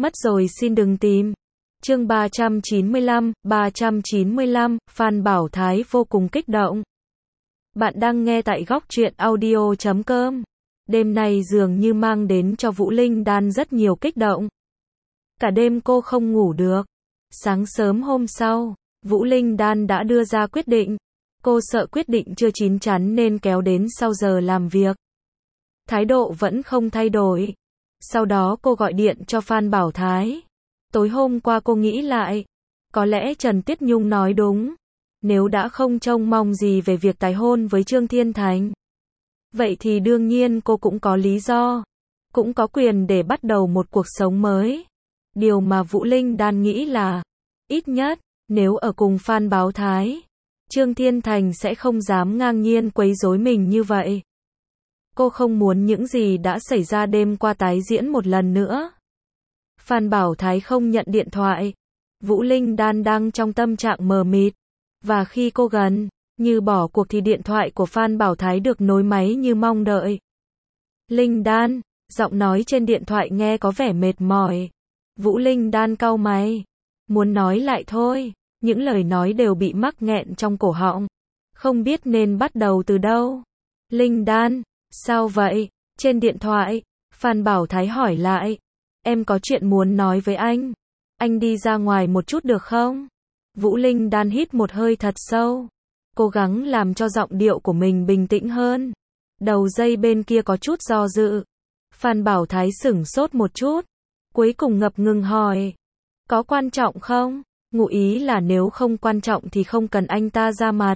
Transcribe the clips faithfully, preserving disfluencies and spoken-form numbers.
Mất rồi xin đừng tìm. Chương ba trăm chín mươi lăm, ba trăm chín mươi lăm, Phan Bảo Thái vô cùng kích động. Bạn đang nghe tại góc truyện audio chấm com. Đêm nay dường như mang đến cho Vũ Linh Đan rất nhiều kích động. Cả đêm cô không ngủ được. Sáng sớm hôm sau, Vũ Linh Đan đã đưa ra quyết định. Cô sợ quyết định chưa chín chắn nên kéo đến sau giờ làm việc. Thái độ vẫn không thay đổi. Sau đó cô gọi điện cho Phan Bảo Thái. Tối hôm qua cô nghĩ lại. Có lẽ Trần Tiết Nhung nói đúng. Nếu đã không trông mong gì về việc tái hôn với Trương Thiên Thành, vậy thì đương nhiên cô cũng có lý do. Cũng có quyền để bắt đầu một cuộc sống mới. Điều mà Vũ Linh Đan nghĩ là, ít nhất, nếu ở cùng Phan Bảo Thái, Trương Thiên Thành sẽ không dám ngang nhiên quấy rối mình như vậy. Cô không muốn những gì đã xảy ra đêm qua tái diễn một lần nữa. Phan Bảo Thái không nhận điện thoại. Vũ Linh Đan đang trong tâm trạng mờ mịt. Và khi cô gần như bỏ cuộc thì điện thoại của Phan Bảo Thái được nối máy như mong đợi. Linh Đan, giọng nói trên điện thoại nghe có vẻ mệt mỏi. Vũ Linh Đan cau mày. Muốn nói lại thôi. Những lời nói đều bị mắc nghẹn trong cổ họng. Không biết nên bắt đầu từ đâu. Linh Đan, sao vậy? Trên điện thoại, Phan Bảo Thái hỏi lại. Em có chuyện muốn nói với anh. Anh đi ra ngoài một chút được không? Vũ Linh Đan hít một hơi thật sâu. Cố gắng làm cho giọng điệu của mình bình tĩnh hơn. Đầu dây bên kia có chút do dự. Phan Bảo Thái sửng sốt một chút. Cuối cùng ngập ngừng hỏi. Có quan trọng không? Ngụ ý là nếu không quan trọng thì không cần anh ta ra mặt.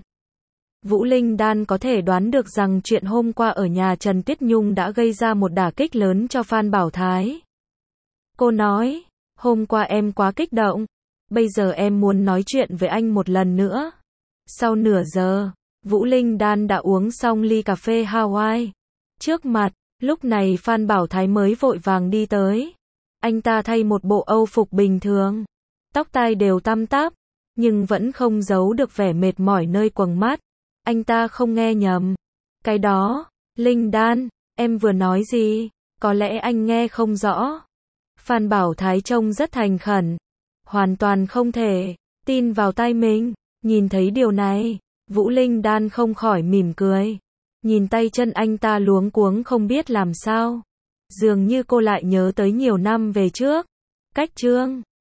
Vũ Linh Đan có thể đoán được rằng chuyện hôm qua ở nhà Trần Tiết Nhung đã gây ra một đả kích lớn cho Phan Bảo Thái. Cô nói, hôm qua em quá kích động. Bây giờ em muốn nói chuyện với anh một lần nữa. Sau nửa giờ, Vũ Linh Đan đã uống xong ly cà phê Hawaii. Trước mặt, lúc này Phan Bảo Thái mới vội vàng đi tới. Anh ta thay một bộ âu phục bình thường. Tóc tai đều tăm tắp, nhưng vẫn không giấu được vẻ mệt mỏi nơi quầng mắt. Anh ta không nghe nhầm. Cái đó, Linh Đan, em vừa nói gì? Có lẽ anh nghe không rõ. Phan Bảo Thái trông rất thành khẩn. Hoàn toàn không thể tin vào tai mình. Nhìn thấy điều này, Vũ Linh Đan không khỏi mỉm cười. Nhìn tay chân anh ta luống cuống không biết làm sao. Dường như cô lại nhớ tới nhiều năm về trước. Cách Trương